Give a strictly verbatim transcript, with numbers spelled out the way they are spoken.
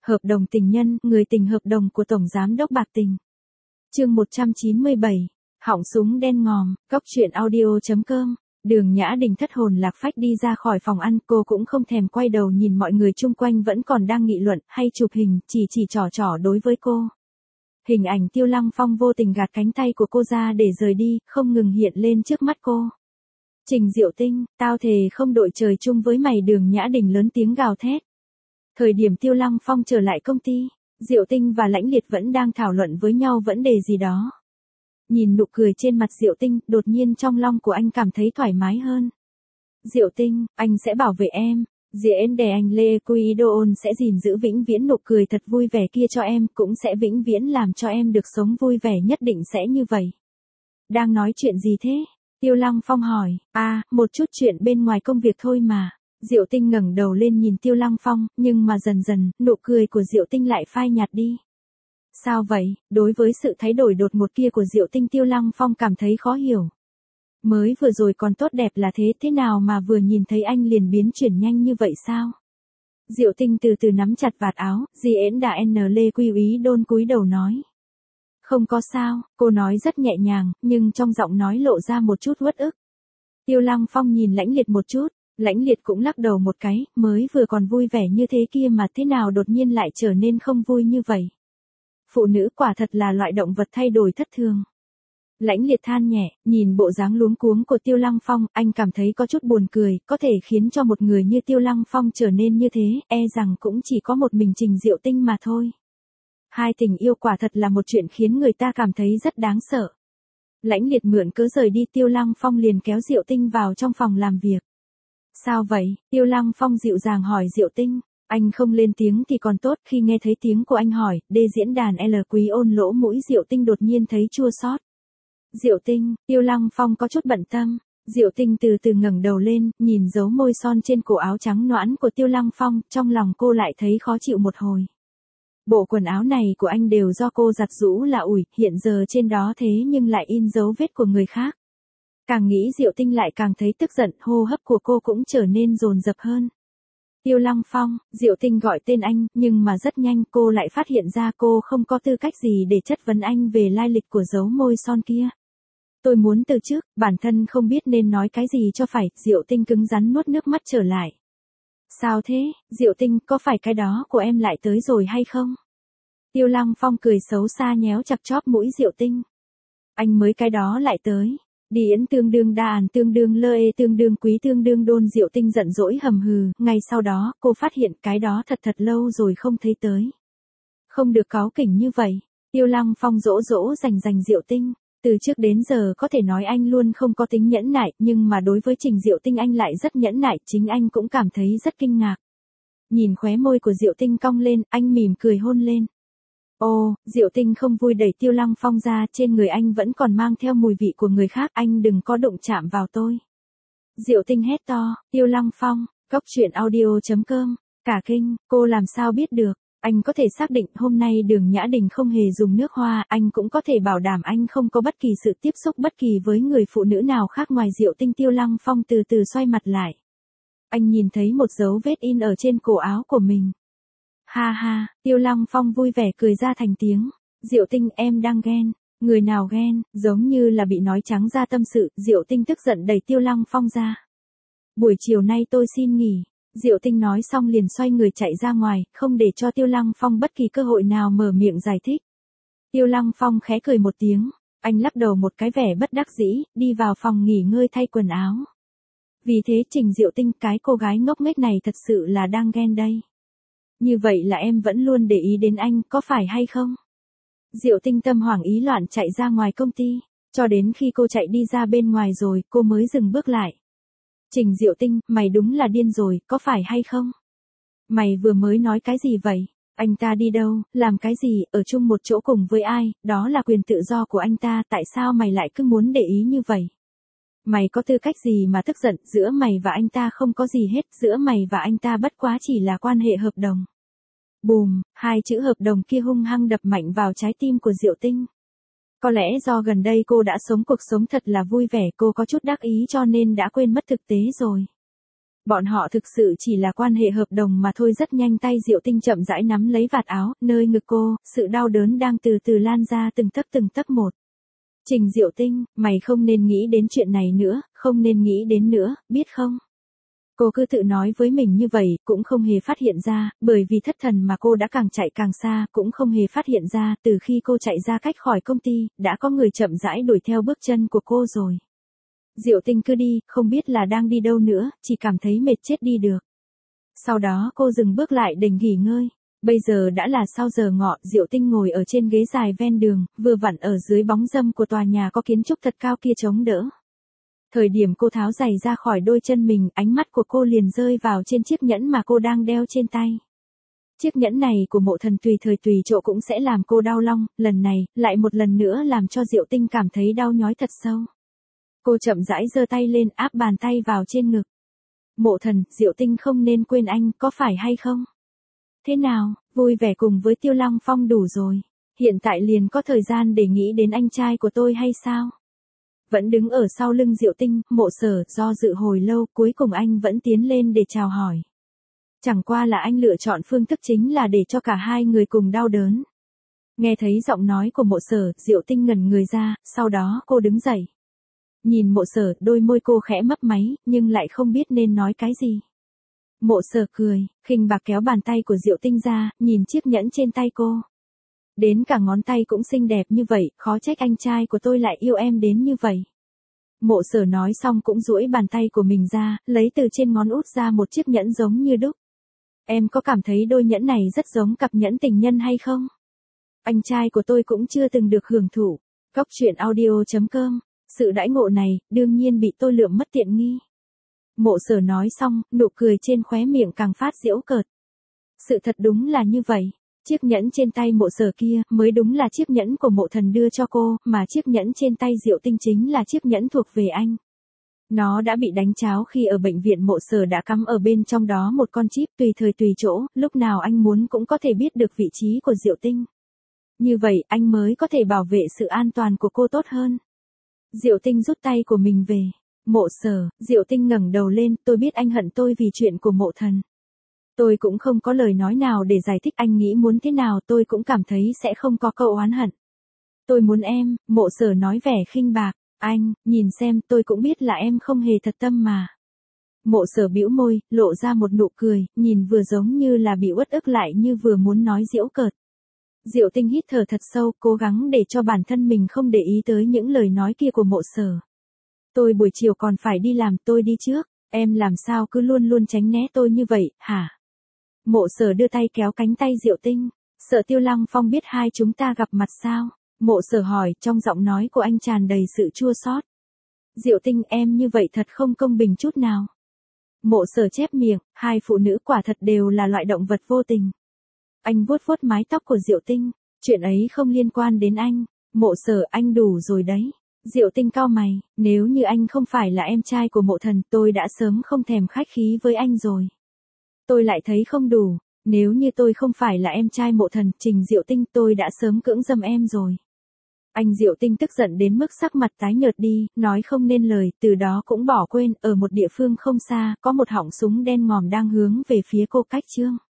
Hợp đồng tình nhân, người tình hợp đồng của Tổng Giám đốc Bạc Tình. Chương một trăm chín mươi bảy. Họng súng đen ngòm, cóc truyện audio.com. Đường Nhã Đình thất hồn lạc phách đi ra khỏi phòng ăn, cô cũng không thèm quay đầu nhìn mọi người chung quanh vẫn còn đang nghị luận hay chụp hình, chỉ chỉ trò trò đối với cô. Hình ảnh Tiêu Lăng Phong vô tình gạt cánh tay của cô ra để rời đi, không ngừng hiện lên trước mắt cô. Trình Diệu Tinh, tao thề không đội trời chung với mày. Đường Nhã Đình lớn tiếng gào thét. Thời điểm Tiêu Lăng Phong trở lại công ty, Diệu Tinh và Lãnh Liệt vẫn đang thảo luận với nhau vấn đề gì đó. Nhìn nụ cười trên mặt Diệu Tinh, đột nhiên trong lòng của anh cảm thấy thoải mái hơn. Diệu Tinh, anh sẽ bảo vệ em. Diễn để anh Lê Quy Đôn sẽ gìn giữ vĩnh viễn nụ cười thật vui vẻ kia cho em, cũng sẽ vĩnh viễn làm cho em được sống vui vẻ, nhất định sẽ như vậy. Đang nói chuyện gì thế? Tiêu Lăng Phong hỏi. À, một chút chuyện bên ngoài công việc thôi mà. Diệu Tinh ngẩng đầu lên nhìn Tiêu Lăng Phong, nhưng mà dần dần, nụ cười của Diệu Tinh lại phai nhạt đi. Sao vậy? Đối với sự thay đổi đột ngột kia của Diệu Tinh, Tiêu Lăng Phong cảm thấy khó hiểu. Mới vừa rồi còn tốt đẹp là thế, thế nào mà vừa nhìn thấy anh liền biến chuyển nhanh như vậy sao? Diệu Tinh từ từ nắm chặt vạt áo, Diễn đã N Lê Quy Úy Đôn cúi đầu nói. Không có sao, cô nói rất nhẹ nhàng, nhưng trong giọng nói lộ ra một chút uất ức. Tiêu Lăng Phong nhìn Lãnh Liệt một chút, Lãnh Liệt cũng lắc đầu một cái, mới vừa còn vui vẻ như thế kia mà thế nào đột nhiên lại trở nên không vui như vậy. Phụ nữ quả thật là loại động vật thay đổi thất thường. Lãnh Liệt than nhẹ, nhìn bộ dáng luống cuống của Tiêu Lăng Phong, anh cảm thấy có chút buồn cười, có thể khiến cho một người như Tiêu Lăng Phong trở nên như thế, e rằng cũng chỉ có một mình Trình Diệu Tinh mà thôi. Hai tình yêu quả thật là một chuyện khiến người ta cảm thấy rất đáng sợ. Lãnh Liệt mượn cớ rời đi, Tiêu Lăng Phong liền kéo Diệu Tinh vào trong phòng làm việc. Sao vậy? Tiêu Lăng Phong dịu dàng hỏi Diệu Tinh. Anh không lên tiếng thì còn tốt, khi nghe thấy tiếng của anh hỏi, đê diễn đàn L Quý ôn lỗ mũi Diệu Tinh đột nhiên thấy chua xót. Diệu Tinh, Tiêu Lăng Phong có chút bận tâm. Diệu Tinh từ từ ngẩng đầu lên, nhìn dấu môi son trên cổ áo trắng nõn của Tiêu Lăng Phong, trong lòng cô lại thấy khó chịu một hồi. Bộ quần áo này của anh đều do cô giặt giũ là ủi, hiện giờ trên đó thế nhưng lại in dấu vết của người khác. Càng nghĩ Diệu Tinh lại càng thấy tức giận, hô hấp của cô cũng trở nên dồn dập hơn. Tiêu Lăng Phong, Diệu Tinh gọi tên anh, nhưng mà rất nhanh cô lại phát hiện ra cô không có tư cách gì để chất vấn anh về lai lịch của dấu môi son kia. Tôi muốn từ chức, bản thân không biết nên nói cái gì cho phải. Diệu Tinh cứng rắn nuốt nước mắt trở lại. Sao thế, Diệu Tinh, có phải cái đó của em lại tới rồi hay không? Tiêu Lăng Phong cười xấu xa nhéo chặt chóp mũi Diệu Tinh. Anh mới cái đó lại tới. Điển tương đương đàn tương đương lơ ê tương đương quý tương đương đôn. Diệu Tinh giận dỗi hầm hừ, ngay sau đó cô phát hiện cái đó thật thật lâu rồi không thấy tới. Không được cáu kỉnh như vậy. Tiêu Lăng Phong dỗ dỗ rành rành Diệu Tinh. Từ trước đến giờ có thể nói anh luôn không có tính nhẫn nại, nhưng mà đối với Trình Diệu Tinh anh lại rất nhẫn nại, chính anh cũng cảm thấy rất kinh ngạc. Nhìn khóe môi của Diệu Tinh cong lên, anh mỉm cười hôn lên. Ô, Diệu Tinh không vui đẩy Tiêu Lăng Phong ra, trên người anh vẫn còn mang theo mùi vị của người khác, anh đừng có đụng chạm vào tôi. Diệu Tinh hét to. Tiêu Lăng Phong, cóc truyện audio.com, cả kinh, cô làm sao biết được? Anh có thể xác định hôm nay Đường Nhã Đình không hề dùng nước hoa, anh cũng có thể bảo đảm anh không có bất kỳ sự tiếp xúc bất kỳ với người phụ nữ nào khác ngoài Diệu Tinh. Tiêu Lăng Phong từ từ xoay mặt lại. Anh nhìn thấy một dấu vết in ở trên cổ áo của mình. Ha ha, Tiêu Lăng Phong vui vẻ cười ra thành tiếng. Diệu Tinh, em đang ghen. Người nào ghen? Giống như là bị nói trắng ra tâm sự. Diệu Tinh tức giận đẩy Tiêu Lăng Phong ra. Buổi chiều nay tôi xin nghỉ. Diệu Tinh nói xong liền xoay người chạy ra ngoài, không để cho Tiêu Lăng Phong bất kỳ cơ hội nào mở miệng giải thích. Tiêu Lăng Phong khẽ cười một tiếng, anh lắc đầu một cái vẻ bất đắc dĩ, đi vào phòng nghỉ ngơi thay quần áo. Vì thế Trình Diệu Tinh, cái cô gái ngốc nghếch này thật sự là đang ghen đây. Như vậy là em vẫn luôn để ý đến anh, có phải hay không? Diệu Tinh tâm hoảng ý loạn chạy ra ngoài công ty, cho đến khi cô chạy đi ra bên ngoài rồi, cô mới dừng bước lại. Trình Diệu Tinh, mày đúng là điên rồi, có phải hay không? Mày vừa mới nói cái gì vậy? Anh ta đi đâu, làm cái gì, ở chung một chỗ cùng với ai, đó là quyền tự do của anh ta, tại sao mày lại cứ muốn để ý như vậy? Mày có tư cách gì mà tức giận, giữa mày và anh ta không có gì hết, giữa mày và anh ta bất quá chỉ là quan hệ hợp đồng. Bùm, hai chữ hợp đồng kia hung hăng đập mạnh vào trái tim của Diệu Tinh. Có lẽ do gần đây cô đã sống cuộc sống thật là vui vẻ, cô có chút đắc ý cho nên đã quên mất thực tế rồi. Bọn họ thực sự chỉ là quan hệ hợp đồng mà thôi. Rất nhanh tay Diệu Tinh chậm rãi nắm lấy vạt áo, nơi ngực cô, sự đau đớn đang từ từ lan ra từng tấc từng tấc một. Trình Diệu Tinh, mày không nên nghĩ đến chuyện này nữa, không nên nghĩ đến nữa, biết không? Cô cứ tự nói với mình như vậy, cũng không hề phát hiện ra, bởi vì thất thần mà cô đã càng chạy càng xa, cũng không hề phát hiện ra, từ khi cô chạy ra cách khỏi công ty, đã có người chậm rãi đuổi theo bước chân của cô rồi. Diệu Tinh cứ đi, không biết là đang đi đâu nữa, chỉ cảm thấy mệt chết đi được. Sau đó cô dừng bước lại để nghỉ ngơi. Bây giờ đã là sau giờ ngọ, Diệu Tinh ngồi ở trên ghế dài ven đường, vừa vặn ở dưới bóng râm của tòa nhà có kiến trúc thật cao kia chống đỡ. Thời điểm cô tháo giày ra khỏi đôi chân mình, ánh mắt của cô liền rơi vào trên chiếc nhẫn mà cô đang đeo trên tay. Chiếc nhẫn này của Mộ Thần tùy thời tùy chỗ cũng sẽ làm cô đau long, lần này, lại một lần nữa làm cho Diệu Tinh cảm thấy đau nhói thật sâu. Cô chậm rãi giơ tay lên, áp bàn tay vào trên ngực. Mộ Thần, Diệu Tinh không nên quên anh, có phải hay không? Thế nào, vui vẻ cùng với Tiêu Long Phong đủ rồi. Hiện tại liền có thời gian để nghĩ đến anh trai của tôi hay sao? Vẫn đứng ở sau lưng Diệu Tinh, Mộ Sở, do dự hồi lâu, cuối cùng anh vẫn tiến lên để chào hỏi. Chẳng qua là anh lựa chọn phương thức chính là để cho cả hai người cùng đau đớn. Nghe thấy giọng nói của Mộ Sở, Diệu Tinh ngẩn người ra, sau đó cô đứng dậy. Nhìn Mộ Sở, đôi môi cô khẽ mấp máy, nhưng lại không biết nên nói cái gì. Mộ Sở cười, khinh bạc kéo bàn tay của Diệu Tinh ra, nhìn chiếc nhẫn trên tay cô. Đến cả ngón tay cũng xinh đẹp như vậy, khó trách anh trai của tôi lại yêu em đến như vậy. Mộ Sở nói xong cũng duỗi bàn tay của mình ra, lấy từ trên ngón út ra một chiếc nhẫn giống như đúc. Em có cảm thấy đôi nhẫn này rất giống cặp nhẫn tình nhân hay không? Anh trai của tôi cũng chưa từng được hưởng thụ. Góc truyện audio chấm com. Sự đãi ngộ này, đương nhiên bị tôi lượm mất tiện nghi. Mộ Sở nói xong, nụ cười trên khóe miệng càng phát giễu cợt. Sự thật đúng là như vậy. Chiếc nhẫn trên tay Mộ Sở kia, mới đúng là chiếc nhẫn của Mộ Thần đưa cho cô, mà chiếc nhẫn trên tay Diệu Tinh chính là chiếc nhẫn thuộc về anh. Nó đã bị đánh tráo khi ở bệnh viện. Mộ Sở đã cắm ở bên trong đó một con chip tùy thời tùy chỗ, lúc nào anh muốn cũng có thể biết được vị trí của Diệu Tinh. Như vậy, anh mới có thể bảo vệ sự an toàn của cô tốt hơn. Diệu Tinh rút tay của mình về. Mộ Sở, Diệu Tinh ngẩng đầu lên, tôi biết anh hận tôi vì chuyện của Mộ Thần. Tôi cũng không có lời nói nào để giải thích anh nghĩ muốn thế nào, tôi cũng cảm thấy sẽ không có câu oán hận. Tôi muốn em, Mộ Sở nói vẻ khinh bạc, anh, nhìn xem, tôi cũng biết là em không hề thật tâm mà. Mộ Sở bĩu môi, lộ ra một nụ cười, nhìn vừa giống như là bị uất ức lại như vừa muốn nói giễu cợt. Diệu Tinh hít thở thật sâu, cố gắng để cho bản thân mình không để ý tới những lời nói kia của Mộ Sở. Tôi buổi chiều còn phải đi làm, tôi đi trước, em làm sao cứ luôn luôn tránh né tôi như vậy, hả? Mộ Sở đưa tay kéo cánh tay Diệu Tinh, sợ Tiêu Lăng Phong biết hai chúng ta gặp mặt sao? Mộ Sở hỏi, trong giọng nói của anh tràn đầy sự chua xót. Diệu Tinh, em như vậy thật không công bình chút nào. Mộ Sở chép miệng, hai phụ nữ quả thật đều là loại động vật vô tình. Anh vuốt vuốt mái tóc của Diệu Tinh, chuyện ấy không liên quan đến anh. Mộ Sở, anh đủ rồi đấy. Diệu Tinh cau mày, nếu như anh không phải là em trai của Mộ Thần, tôi đã sớm không thèm khách khí với anh rồi. Tôi lại thấy không đủ, nếu như tôi không phải là em trai Mộ Thần, Trình Diệu Tinh, tôi đã sớm cưỡng dâm em rồi. Anh Diệu Tinh tức giận đến mức sắc mặt tái nhợt đi, nói không nên lời, từ đó cũng bỏ quên, ở một địa phương không xa, có một họng súng đen ngòm đang hướng về phía cô cách chương.